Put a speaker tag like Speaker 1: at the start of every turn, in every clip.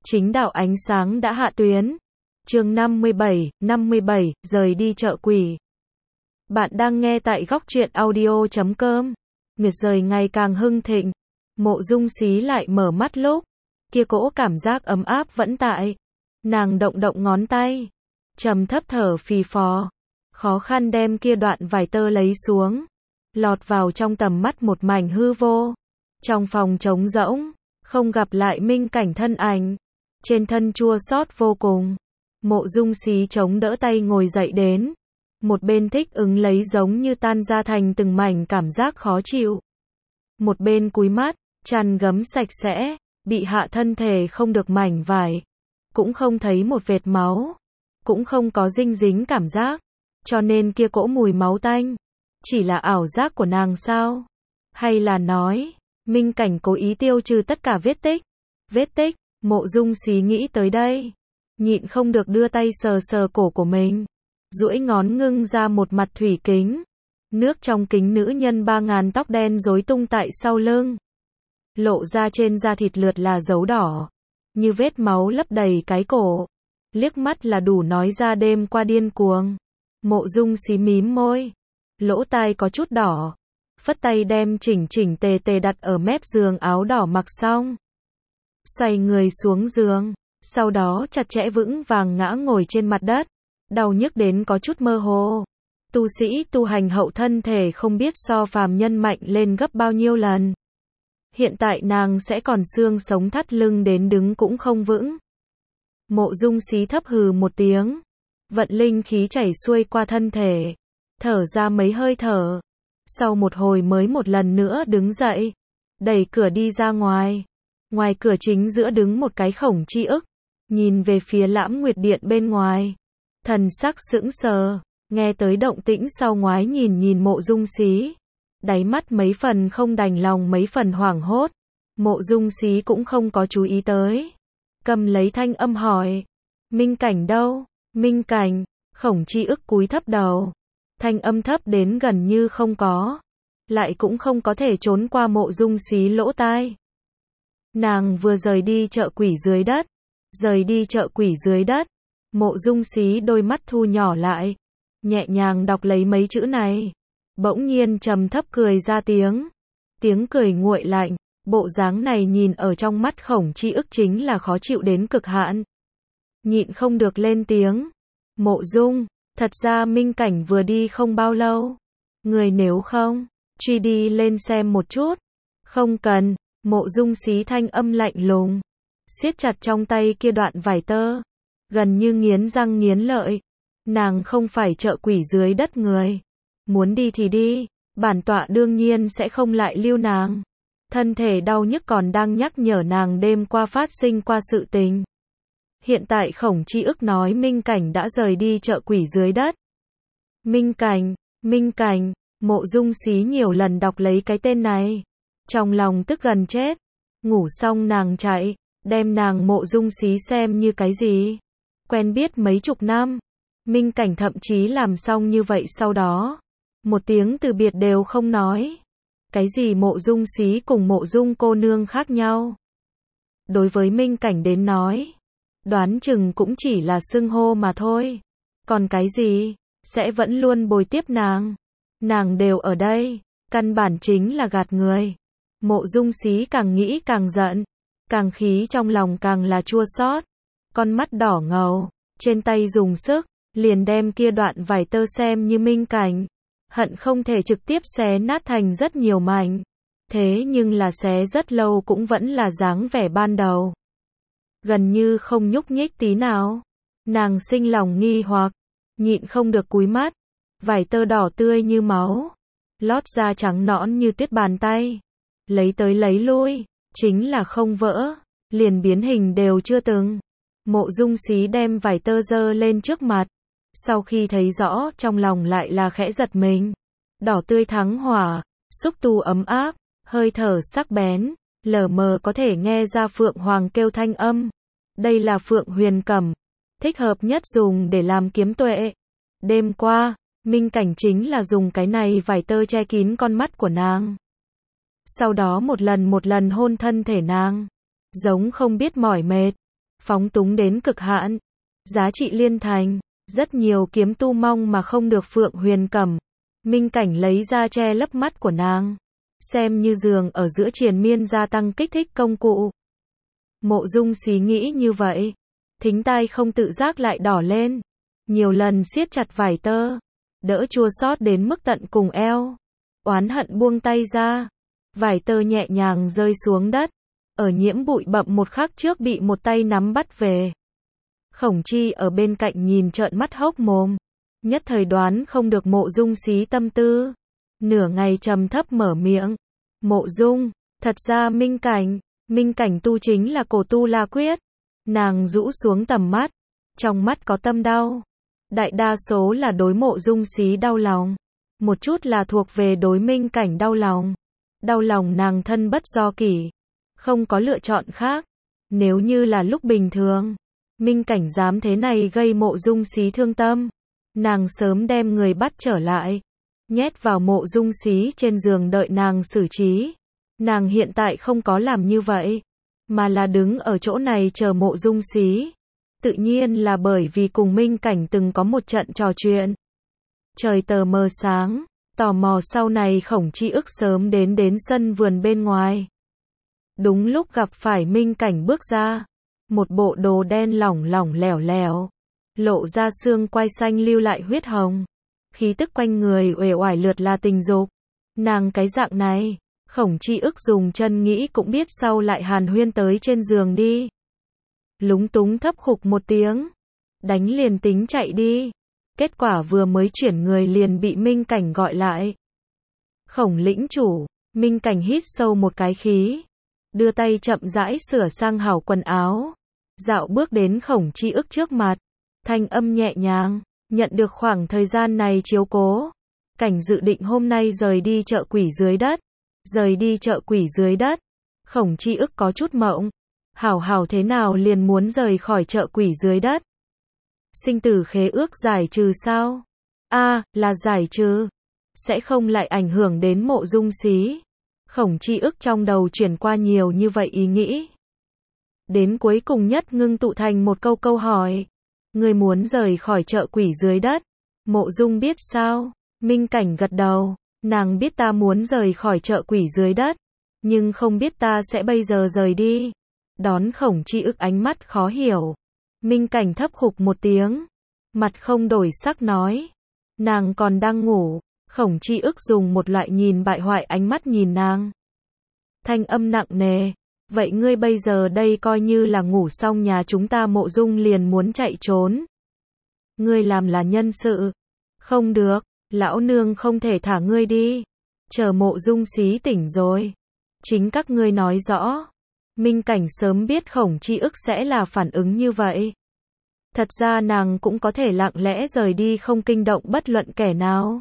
Speaker 1: Chính đạo ánh sáng đã hạ tuyến. Chương 57, rời đi chợ quỷ. Bạn đang nghe tại góc truyện audio.com. Nguyệt rời ngày càng hưng thịnh. Mộ Dung Xí lại mở mắt lúc kia, cỗ cảm giác ấm áp vẫn tại. Nàng động động ngón tay, trầm thấp thở phì phò, khó khăn đem kia đoạn vải tơ lấy xuống, lọt vào trong tầm mắt một mảnh hư vô. Trong phòng trống rỗng, không gặp lại Minh Cảnh thân ảnh, trên thân chua xót vô cùng. Mộ Dung Xí chống đỡ tay ngồi dậy đến, một bên thích ứng lấy giống như tan ra thành từng mảnh cảm giác khó chịu, một bên cúi mắt, chăn gấm sạch sẽ, bị hạ thân thể không được mảnh vải, cũng không thấy một vệt máu, cũng không có dinh dính cảm giác, cho nên kia cỗ mùi máu tanh, chỉ là ảo giác của nàng sao? Hay là nói, Minh Cảnh cố ý tiêu trừ tất cả vết tích? Vết tích, Mộ Dung Xí nghĩ tới đây, nhịn không được đưa tay sờ sờ cổ của mình, duỗi ngón ngưng ra một mặt thủy kính, nước trong kính nữ nhân 3000 tóc đen rối tung tại sau lưng, lộ ra trên da thịt lượt là dấu đỏ, như vết máu lấp đầy cái cổ, liếc mắt là đủ nói ra đêm qua điên cuồng. Mộ Dung Xí mím môi, lỗ tai có chút đỏ, phất tay đem chỉnh chỉnh tề tề đặt ở mép giường áo đỏ mặc xong, xoay người xuống giường, sau đó chặt chẽ vững vàng ngã ngồi trên mặt đất, đau nhức đến có chút mơ hồ. Tu sĩ tu hành hậu thân thể không biết so phàm nhân mạnh lên gấp bao nhiêu lần. Hiện tại nàng sẽ còn xương sống thắt lưng đến đứng cũng không vững. Mộ Dung Xí thấp hừ một tiếng, vận linh khí chảy xuôi qua thân thể, thở ra mấy hơi thở, sau một hồi mới một lần nữa đứng dậy, đẩy cửa đi ra ngoài. Ngoài cửa chính giữa đứng một cái Khổng Chi Ức, nhìn về phía Lãm Nguyệt Điện bên ngoài, thần sắc sững sờ, nghe tới động tĩnh sau ngoái nhìn nhìn Mộ Dung Xí, đáy mắt mấy phần không đành lòng mấy phần hoảng hốt. Mộ Dung Xí cũng không có chú ý tới, cầm lấy thanh âm hỏi, Minh Cảnh đâu? Minh Cảnh. Khổng Chi Ức cúi thấp đầu, thanh âm thấp đến gần như không có, lại cũng không có thể trốn qua Mộ Dung Xí lỗ tai. Nàng vừa rời đi chợ quỷ dưới đất. Rời đi chợ quỷ dưới đất. Mộ Dung Xí đôi mắt thu nhỏ lại, nhẹ nhàng đọc lấy mấy chữ này, bỗng nhiên trầm thấp cười ra tiếng. Tiếng cười nguội lạnh, bộ dáng này nhìn ở trong mắt Khổng Chi Ức chính là khó chịu đến cực hạn. Nhịn không được lên tiếng, Mộ Dung, thật ra Minh Cảnh vừa đi không bao lâu, người nếu không, truy đi lên xem một chút. Không cần. Mộ Dung Xí thanh âm lạnh lùng, siết chặt trong tay kia đoạn vải tơ, gần như nghiến răng nghiến lợi. Nàng không phải chợ quỷ dưới đất người, muốn đi thì đi, bản tọa đương nhiên sẽ không lại lưu nàng. Thân thể đau nhức còn đang nhắc nhở nàng đêm qua phát sinh qua sự tình. Hiện tại Khổng Chi Ức nói Minh Cảnh đã rời đi chợ quỷ dưới đất. Minh Cảnh, Minh Cảnh, Mộ Dung Xí nhiều lần đọc lấy cái tên này, trong lòng tức gần chết. Ngủ xong nàng chạy, đem nàng Mộ Dung Xí xem như cái gì? Quen biết mấy chục năm. Minh Cảnh thậm chí làm xong như vậy sau đó, một tiếng từ biệt đều không nói. Cái gì Mộ Dung Xí cùng Mộ Dung cô nương khác nhau? Đối với Minh Cảnh đến nói, đoán chừng cũng chỉ là xưng hô mà thôi. Còn cái gì, sẽ vẫn luôn bồi tiếp nàng. Nàng đều ở đây, căn bản chính là gạt người. Mộ Dung Xí càng nghĩ càng giận, càng khí trong lòng càng là chua xót, con mắt đỏ ngầu, trên tay dùng sức, liền đem kia đoạn vải tơ xem như Minh Cảnh, hận không thể trực tiếp xé nát thành rất nhiều mảnh, thế nhưng là xé rất lâu cũng vẫn là dáng vẻ ban đầu, gần như không nhúc nhích tí nào. Nàng sinh lòng nghi hoặc, nhịn không được cúi mắt, vải tơ đỏ tươi như máu, lót da trắng nõn như tuyết bàn tay, lấy tới lấy lui, chính là không vỡ, liền biến hình đều chưa từng. Mộ Dung Xí đem vải tơ giơ lên trước mặt, sau khi thấy rõ trong lòng lại là khẽ giật mình. Đỏ tươi thắng hỏa, xúc tu ấm áp, hơi thở sắc bén, lờ mờ có thể nghe ra Phượng Hoàng kêu thanh âm. Đây là Phượng Huyền Cẩm, thích hợp nhất dùng để làm kiếm tuệ. Đêm qua, Minh Cảnh chính là dùng cái này vải tơ che kín con mắt của nàng. Sau đó một lần hôn thân thể nàng, giống không biết mỏi mệt. phóng túng đến cực hạn, giá trị liên thành, rất nhiều kiếm tu mong mà không được Phượng Huyền cầm. Minh Cảnh lấy ra che lấp mắt của nàng, xem như giường ở giữa triền miên gia tăng kích thích công cụ. Mộ Dung Xí nghĩ như vậy, thính tai không tự giác lại đỏ lên, nhiều lần siết chặt vải tơ, đỡ chua xót đến mức tận cùng eo, oán hận buông tay ra, vải tơ nhẹ nhàng rơi xuống đất, ở nhiễm bụi bặm một khắc trước bị một tay nắm bắt về. Khổng Chi ở bên cạnh nhìn trợn mắt hốc mồm, nhất thời đoán không được Mộ Dung Xí tâm tư, nửa ngày trầm thấp mở miệng, Mộ Dung, thật ra Minh Cảnh tu chính là cổ tu La Quyết. Nàng rũ xuống tầm mắt, trong mắt có tâm đau, đại đa số là đối Mộ Dung Xí đau lòng, một chút là thuộc về đối Minh Cảnh đau lòng nàng thân bất do kỷ, không có lựa chọn khác. Nếu như là lúc bình thường, Minh Cảnh dám thế này gây Mộ Dung Xí thương tâm, nàng sớm đem người bắt trở lại, nhét vào Mộ Dung Xí trên giường đợi nàng xử trí. Nàng hiện tại không có làm như vậy, mà là đứng ở chỗ này chờ Mộ Dung Xí. Tự nhiên là bởi vì cùng Minh Cảnh từng có một trận trò chuyện. Trời tờ mờ sáng, tò mò sau này Khổng Chi ức sớm đến sân vườn bên ngoài. Đúng lúc gặp phải Minh Cảnh bước ra, một bộ đồ đen lỏng lỏng lẻo lẻo, lộ ra xương quai xanh lưu lại huyết hồng, khí tức quanh người uể oải lượt là tình dục. Nàng cái dạng này, Khổng Chi ức dùng chân nghĩ cũng biết sau lại hàn huyên tới trên giường đi. Lúng túng thấp khục một tiếng, đánh liền tính chạy đi. Kết quả vừa mới chuyển người liền bị Minh Cảnh gọi lại. Khổng lĩnh chủ, Minh Cảnh hít sâu một cái khí, đưa tay chậm rãi sửa sang hảo quần áo, dạo bước đến Khổng Chi ức trước mặt, thanh âm nhẹ nhàng, nhận được khoảng thời gian này chiếu cố, Cảnh dự định hôm nay rời đi chợ quỷ dưới đất. Khổng Chi ức có chút mộng, hảo thế nào liền muốn rời khỏi chợ quỷ dưới đất. Sinh tử khế ước giải trừ sao? Là giải trừ, sẽ không lại ảnh hưởng đến Mộ Dung Xí. Khổng Chi ức trong đầu chuyển qua nhiều như vậy ý nghĩ, đến cuối cùng nhất ngưng tụ thành một câu hỏi. Người muốn rời khỏi chợ quỷ dưới đất? Mộ Dung biết sao? Minh Cảnh gật đầu, nàng biết ta muốn rời khỏi chợ quỷ dưới đất, nhưng không biết ta sẽ bây giờ rời đi. Đón Khổng Chi ức ánh mắt khó hiểu, Minh Cảnh thấp khục một tiếng, mặt không đổi sắc nói, nàng còn đang ngủ. Khổng Chi ức dùng một loại nhìn bại hoại ánh mắt nhìn nàng, thanh âm nặng nề, vậy ngươi bây giờ đây coi như là ngủ xong nhà chúng ta. Mộ Dung liền muốn chạy trốn, ngươi làm là nhân sự, không được, lão nương không thể thả ngươi đi, chờ Mộ Dung Xí tỉnh rồi, chính các ngươi nói rõ. Minh Cảnh sớm biết Khổng Chi ức sẽ là phản ứng như vậy. Thật ra nàng cũng có thể lặng lẽ rời đi không kinh động bất luận kẻ nào.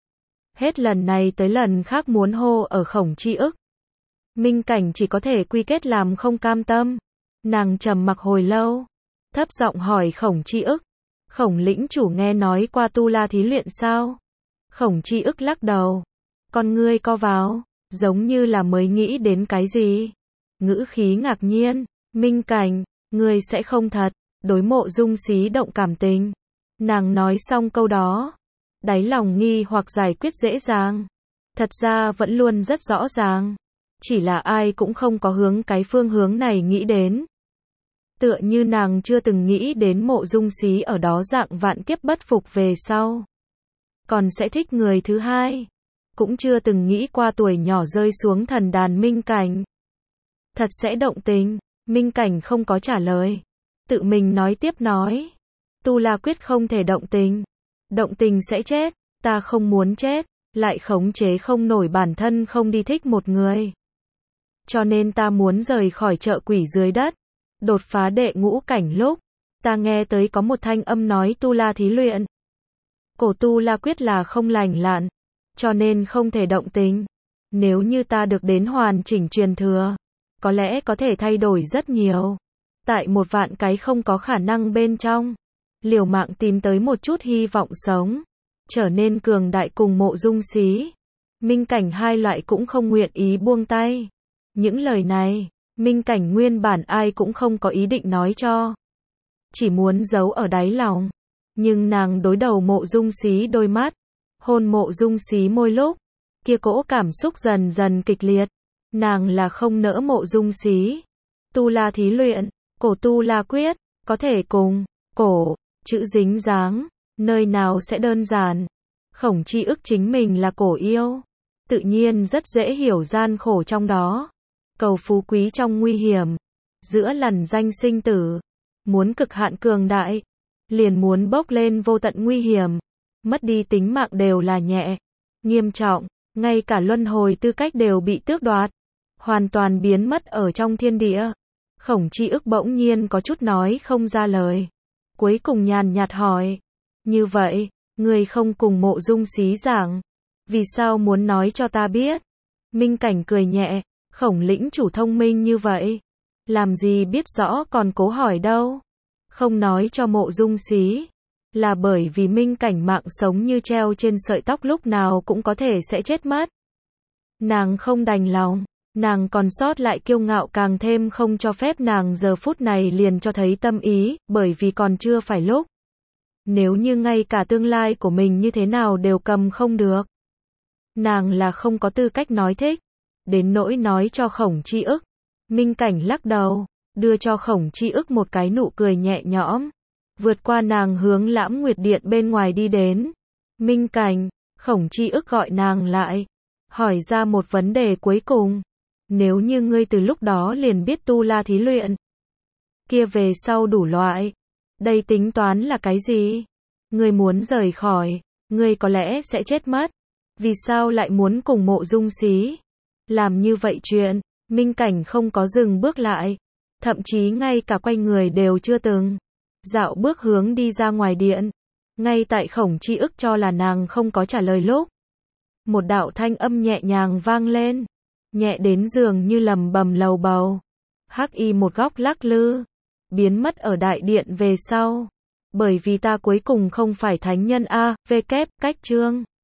Speaker 1: Hết lần này tới lần khác muốn hô ở Khổng Chi ức. Minh Cảnh chỉ có thể quy kết làm không cam tâm. Nàng trầm mặc hồi lâu, thấp giọng hỏi Khổng Chi ức, Khổng lĩnh chủ nghe nói qua tu la thí luyện sao? Khổng Chi ức lắc đầu, con ngươi co vào, giống như là mới nghĩ đến cái gì. Ngữ khí ngạc nhiên, Minh Cảnh, ngươi sẽ không thật đối Mộ Dung Xí động cảm tình. Nàng nói xong câu đó, đáy lòng nghi hoặc giải quyết dễ dàng. Thật ra vẫn luôn rất rõ ràng, chỉ là ai cũng không có hướng cái phương hướng này nghĩ đến. Tựa như nàng chưa từng nghĩ đến Mộ Dung Xí ở đó dạng vạn kiếp bất phục về sau còn sẽ thích người thứ hai, cũng chưa từng nghĩ qua tuổi nhỏ rơi xuống thần đàn Minh Cảnh thật sẽ động tình. Minh Cảnh không có trả lời, tự mình nói tiếp nói, tu la quyết không thể động tình sẽ chết, ta không muốn chết, lại khống chế không nổi bản thân không đi thích một người, cho nên ta muốn rời khỏi chợ quỷ dưới đất. Đột phá đệ ngũ cảnh lúc, ta nghe tới có một thanh âm nói tu la thí luyện, cổ tu la quyết là không lành lặn, cho nên không thể động tình. Nếu như ta được đến hoàn chỉnh truyền thừa, có lẽ có thể thay đổi rất nhiều. Tại một vạn cái không có khả năng bên trong, liều mạng tìm tới một chút hy vọng sống, trở nên cường đại cùng Mộ Dung Xí. Minh Cảnh hai loại cũng không nguyện ý buông tay. Những lời này, Minh Cảnh nguyên bản ai cũng không có ý định nói cho. Chỉ muốn giấu ở đáy lòng. Nhưng nàng đối đầu Mộ Dung Xí đôi mắt. Hôn Mộ Dung Xí môi lúc. Kia cỗ cảm xúc dần dần kịch liệt. Nàng là không nỡ Mộ Dung Xí. Tu La thí luyện. Cổ Tu La quyết. Có thể cùng. Cổ. Chữ dính dáng. Nơi nào sẽ đơn giản. Khổng Chi ức chính mình là cổ yêu. Tự nhiên rất dễ hiểu gian khổ trong đó. Cầu phú quý trong nguy hiểm. Giữa lằn danh sinh tử. Muốn cực hạn cường đại. Liền muốn bốc lên vô tận nguy hiểm. Mất đi tính mạng đều là nhẹ. Nghiêm trọng. Ngay cả luân hồi tư cách đều bị tước đoạt. Hoàn toàn biến mất ở trong thiên địa. Khổng Chi ức bỗng nhiên có chút nói không ra lời. Cuối cùng nhàn nhạt hỏi. Như vậy, ngươi không cùng Mộ Dung Xí giảng. Vì sao muốn nói cho ta biết? Minh Cảnh cười nhẹ. Khổng lĩnh chủ thông minh như vậy. Làm gì biết rõ còn cố hỏi đâu. Không nói cho Mộ Dung Xí. Là bởi vì Minh Cảnh mạng sống như treo trên sợi tóc lúc nào cũng có thể sẽ chết mất. Nàng không đành lòng. Nàng còn sót lại kiêu ngạo càng thêm không cho phép nàng giờ phút này liền cho thấy tâm ý, bởi vì còn chưa phải lúc. Nếu như ngay cả tương lai của mình như thế nào đều cầm không được. Nàng là không có tư cách nói thích. Đến nỗi nói cho Khổng Chi ức. Minh Cảnh lắc đầu, đưa cho Khổng Chi ức một cái nụ cười nhẹ nhõm. Vượt qua nàng hướng Lãm Nguyệt Điện bên ngoài đi đến. Minh Cảnh, Khổng Chi ức gọi nàng lại. Hỏi ra một vấn đề cuối cùng. Nếu như ngươi từ lúc đó liền biết Tu La thí luyện. Kia về sau đủ loại. Đây tính toán là cái gì? Ngươi muốn rời khỏi. Ngươi có lẽ sẽ chết mất. Vì sao lại muốn cùng Mộ Dung Xí? Làm như vậy chuyện. Minh Cảnh không có dừng bước lại. Thậm chí ngay cả quay người đều chưa từng. Dạo bước hướng đi ra ngoài điện. Ngay tại Khổng Chi ức cho là nàng không có trả lời lúc. Một đạo thanh âm nhẹ nhàng vang lên. Nhẹ đến dường như lầm bầm lầu bầu. Hắc y một góc lắc lư. Biến mất ở đại điện về sau. Bởi vì ta cuối cùng không phải thánh nhân A, V kép, cách chương.